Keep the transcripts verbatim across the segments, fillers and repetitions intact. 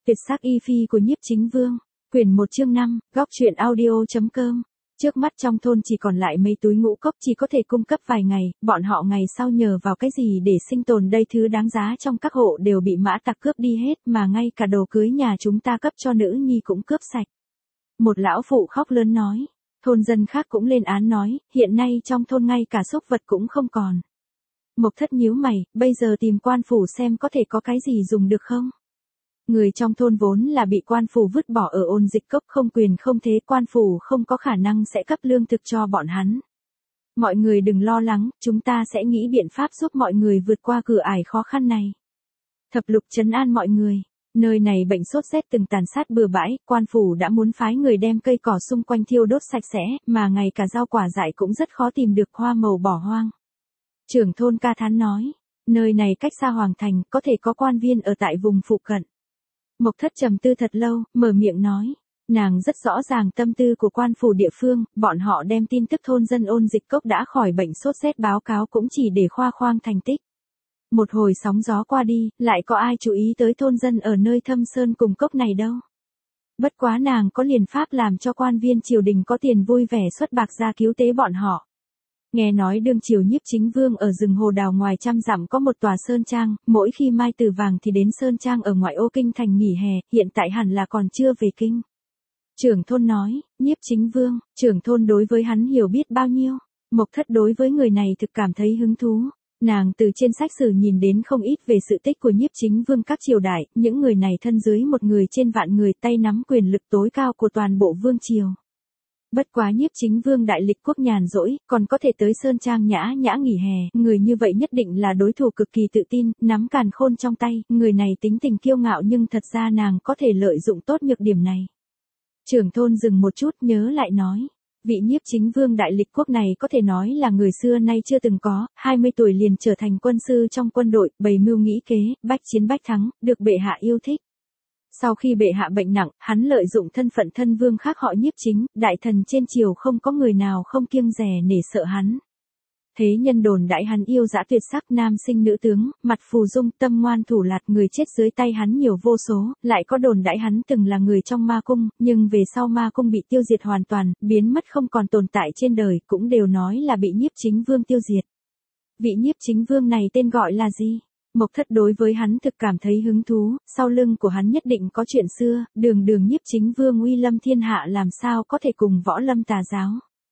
Tuyệt sắc y phi của Nhiếp Chính Vương. Quyển một chương năm, góc truyện audio.com. Trước mắt trong thôn chỉ còn lại mấy túi ngũ cốc chỉ có thể cung cấp vài ngày, bọn họ ngày sau nhờ vào cái gì để sinh tồn đây, thứ đáng giá trong các hộ đều bị mã tặc cướp đi hết, mà ngay cả đồ cưới nhà chúng ta cấp cho nữ nhi cũng cướp sạch. Một lão phụ khóc lớn nói, thôn dân khác cũng lên án nói, hiện nay trong thôn ngay cả súc vật cũng không còn. Mộc Thất nhíu mày, bây giờ tìm quan phủ xem có thể có cái gì dùng được không? Người trong thôn vốn là bị quan phủ vứt bỏ ở ôn dịch cốc, không quyền không thế, quan phủ không có khả năng sẽ cấp lương thực cho bọn hắn. Mọi người đừng lo lắng, chúng ta sẽ nghĩ biện pháp giúp mọi người vượt qua cửa ải khó khăn này. Thập Lục trấn an mọi người, nơi này bệnh sốt rét từng tàn sát bừa bãi, quan phủ đã muốn phái người đem cây cỏ xung quanh thiêu đốt sạch sẽ, mà ngay cả rau quả dại cũng rất khó tìm được, hoa màu bỏ hoang. Trưởng thôn ca thán nói, nơi này cách xa hoàng thành, có thể có quan viên ở tại vùng phụ cận. Mộc Thất trầm tư thật lâu, mở miệng nói, nàng rất rõ ràng tâm tư của quan phủ địa phương, bọn họ đem tin tức thôn dân ôn dịch cốc đã khỏi bệnh sốt rét báo cáo cũng chỉ để khoa khoang thành tích. Một hồi sóng gió qua đi, lại có ai chú ý tới thôn dân ở nơi thâm sơn cùng cốc này đâu. Bất quá nàng có liền pháp làm cho quan viên triều đình có tiền vui vẻ xuất bạc ra cứu tế bọn họ. Nghe nói đương triều Nhiếp Chính Vương ở rừng hồ đào ngoài trăm dặm có một tòa sơn trang, mỗi khi mai từ vàng thì đến sơn trang ở ngoại ô kinh thành nghỉ hè, hiện tại hẳn là còn chưa về kinh. Trưởng thôn nói, Nhiếp Chính Vương, trưởng thôn đối với hắn hiểu biết bao nhiêu? Mộc Thất đối với người này thực cảm thấy hứng thú. Nàng từ trên sách sử nhìn đến không ít về sự tích của Nhiếp Chính Vương các triều đại, những người này thân dưới một người trên vạn người, tay nắm quyền lực tối cao của toàn bộ vương triều. Bất quá Nhiếp Chính Vương đại lịch quốc nhàn rỗi, còn có thể tới sơn trang nhã nhã nghỉ hè, người như vậy nhất định là đối thủ cực kỳ tự tin, nắm càn khôn trong tay, người này tính tình kiêu ngạo nhưng thật ra nàng có thể lợi dụng tốt nhược điểm này. Trưởng thôn dừng một chút nhớ lại nói, vị Nhiếp Chính Vương đại lịch quốc này có thể nói là người xưa nay chưa từng có, hai mươi tuổi liền trở thành quân sư trong quân đội, bày mưu nghĩ kế, bách chiến bách thắng, được bệ hạ yêu thích. Sau khi bệ hạ bệnh nặng, hắn lợi dụng thân phận thân vương khác họ Nhiếp Chính, đại thần trên triều không có người nào không kiêng dè nể sợ hắn. Thế nhân đồn đãi hắn yêu dã tuyệt sắc, nam sinh nữ tướng, mặt phù dung, tâm ngoan thủ lạt, người chết dưới tay hắn nhiều vô số, lại có đồn đãi hắn từng là người trong ma cung, nhưng về sau ma cung bị tiêu diệt hoàn toàn, biến mất không còn tồn tại trên đời, cũng đều nói là bị Nhiếp Chính Vương tiêu diệt. Vị Nhiếp Chính Vương này tên gọi là gì? Mộc Thất đối với hắn thực cảm thấy hứng thú, sau lưng của hắn nhất định có chuyện xưa, đường đường Nhiếp Chính Vương uy lâm thiên hạ làm sao có thể cùng võ lâm tà giáo.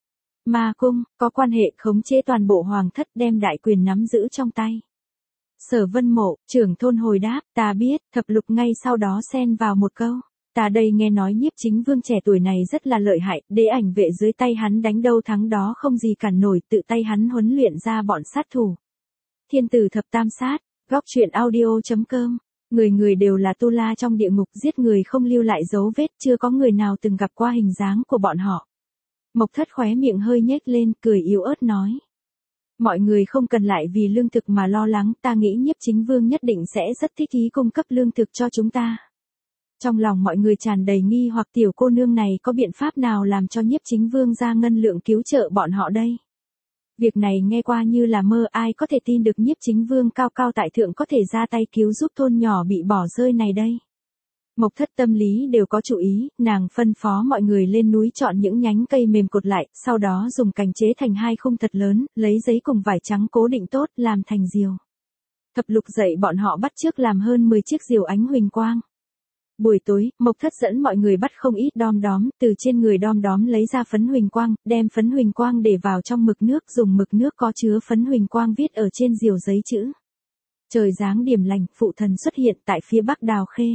Ma cung, có quan hệ khống chế toàn bộ hoàng thất, đem đại quyền nắm giữ trong tay. Sở Vân Mộ, trưởng thôn hồi đáp, ta biết. Thập Lục ngay sau đó xen vào một câu, ta đây nghe nói Nhiếp Chính Vương trẻ tuổi này rất là lợi hại, đế ảnh vệ dưới tay hắn đánh đâu thắng đó không gì cản nổi, tự tay hắn huấn luyện ra bọn sát thủ. Thiên tử thập tam sát. Góc truyện audio.com. Người người đều là tu la trong địa ngục, giết người không lưu lại dấu vết, chưa có người nào từng gặp qua hình dáng của bọn họ. Mộc Thất khóe miệng hơi nhếch lên, cười yếu ớt nói. Mọi người không cần lại vì lương thực mà lo lắng, ta nghĩ Nhiếp Chính Vương nhất định sẽ rất thích ý cung cấp lương thực cho chúng ta. Trong lòng mọi người tràn đầy nghi hoặc, tiểu cô nương này có biện pháp nào làm cho Nhiếp Chính Vương ra ngân lượng cứu trợ bọn họ đây? Việc này nghe qua như là mơ, ai có thể tin được Nhiếp Chính Vương cao cao tại thượng có thể ra tay cứu giúp thôn nhỏ bị bỏ rơi này đây. Mộc Thất tâm lý đều có chủ ý, nàng phân phó mọi người lên núi chọn những nhánh cây mềm cột lại, sau đó dùng cành chế thành hai khung thật lớn, lấy giấy cùng vải trắng cố định tốt, làm thành diều. Thập Lục dạy bọn họ bắt chước làm hơn mười chiếc diều ánh huỳnh quang. Buổi tối, Mộc Thất dẫn mọi người bắt không ít đom đóm, từ trên người đom đóm lấy ra phấn huỳnh quang, đem phấn huỳnh quang để vào trong mực nước, dùng mực nước có chứa phấn huỳnh quang viết ở trên diều giấy chữ. Trời giáng điểm lành, phụ thần xuất hiện tại phía bắc Đào Khê.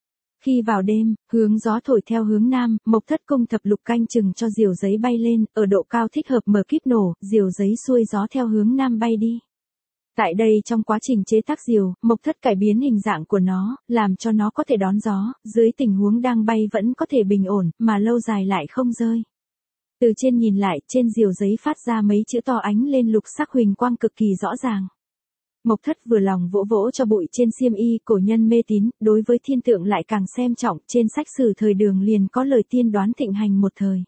Khi vào đêm, hướng gió thổi theo hướng nam, Mộc Thất cung Thập Lục canh chừng cho diều giấy bay lên, ở độ cao thích hợp mở kíp nổ, diều giấy xuôi gió theo hướng nam bay đi. Tại đây trong quá trình chế tác diều, Mộc Thất cải biến hình dạng của nó, làm cho nó có thể đón gió, dưới tình huống đang bay vẫn có thể bình ổn, mà lâu dài lại không rơi. Từ trên nhìn lại, trên diều giấy phát ra mấy chữ to ánh lên lục sắc huỳnh quang cực kỳ rõ ràng. Mộc Thất vừa lòng vỗ vỗ cho bụi trên xiêm y, cổ nhân mê tín, đối với thiên tượng lại càng xem trọng, trên sách sử thời Đường liền có lời tiên đoán thịnh hành một thời.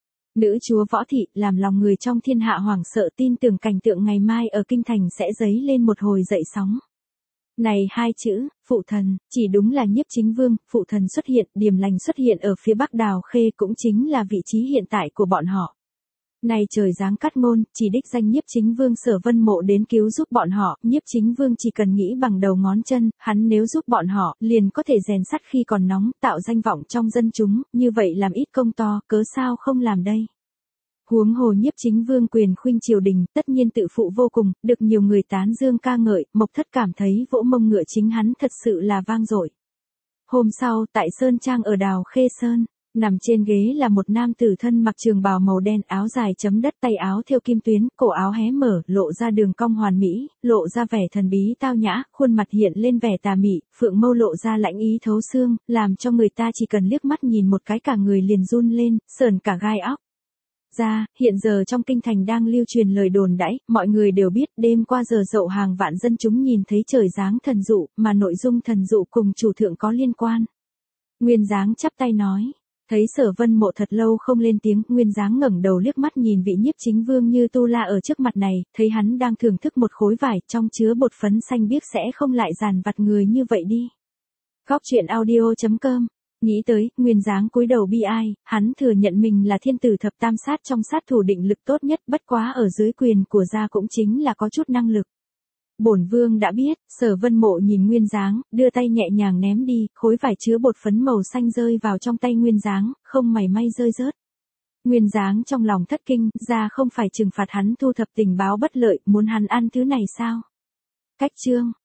Nữ chúa Võ Thị làm lòng người trong thiên hạ hoảng sợ, tin tưởng cảnh tượng ngày mai ở kinh thành sẽ dấy lên một hồi dậy sóng. Này hai chữ, phụ thần, chỉ đúng là Nhiếp Chính Vương, phụ thần xuất hiện, Điềm Lành xuất hiện ở phía Bắc Đào Khê cũng chính là vị trí hiện tại của bọn họ. Này trời giáng cát ngôn, chỉ đích danh Nhiếp Chính Vương Sở Vân Mộ đến cứu giúp bọn họ, Nhiếp Chính Vương chỉ cần nghĩ bằng đầu ngón chân, hắn nếu giúp bọn họ, liền có thể rèn sắt khi còn nóng, tạo danh vọng trong dân chúng, như vậy làm ít công to, cớ sao không làm đây. Huống hồ Nhiếp Chính Vương quyền khuynh triều đình, tất nhiên tự phụ vô cùng, được nhiều người tán dương ca ngợi, Mộc Thất cảm thấy vỗ mông ngựa chính hắn thật sự là vang dội. Hôm sau, tại Sơn Trang ở Đào Khê Sơn, nằm trên ghế là một nam tử thân mặc trường bào màu đen, áo dài chấm đất, tay áo thêu kim tuyến, cổ áo hé mở, lộ ra đường cong hoàn mỹ, lộ ra vẻ thần bí tao nhã, khuôn mặt hiện lên vẻ tà mị, phượng mâu lộ ra lãnh ý thấu xương, làm cho người ta chỉ cần liếc mắt nhìn một cái cả người liền run lên, sờn cả gai óc. Ra, hiện giờ trong kinh thành đang lưu truyền lời đồn đãi, mọi người đều biết đêm qua giờ dậu hàng vạn dân chúng nhìn thấy trời giáng thần dụ, mà nội dung thần dụ cùng chủ thượng có liên quan. Nguyên Giáng chắp tay nói, thấy Sở Vân Mộ thật lâu không lên tiếng, Nguyên Giáng ngẩng đầu liếc mắt nhìn vị Nhiếp Chính Vương như tu la ở trước mặt này, thấy hắn đang thưởng thức một khối vải trong chứa bột phấn xanh biếc sẽ không lại dàn vặt người như vậy đi. Góc truyện audio chấm com. Nghĩ tới, Nguyên Giáng cúi đầu bi ai, hắn thừa nhận mình là thiên tử thập tam sát trong sát thủ định lực tốt nhất, bất quá ở dưới quyền của gia cũng chính là có chút năng lực. Bổn vương đã biết, Sở Vân Mộ nhìn Nguyên Giáng, đưa tay nhẹ nhàng ném đi, khối vải chứa bột phấn màu xanh rơi vào trong tay Nguyên Giáng, không mảy may rơi rớt. Nguyên Giáng trong lòng thất kinh, gia không phải trừng phạt hắn thu thập tình báo bất lợi, muốn hắn ăn thứ này sao? Cách chương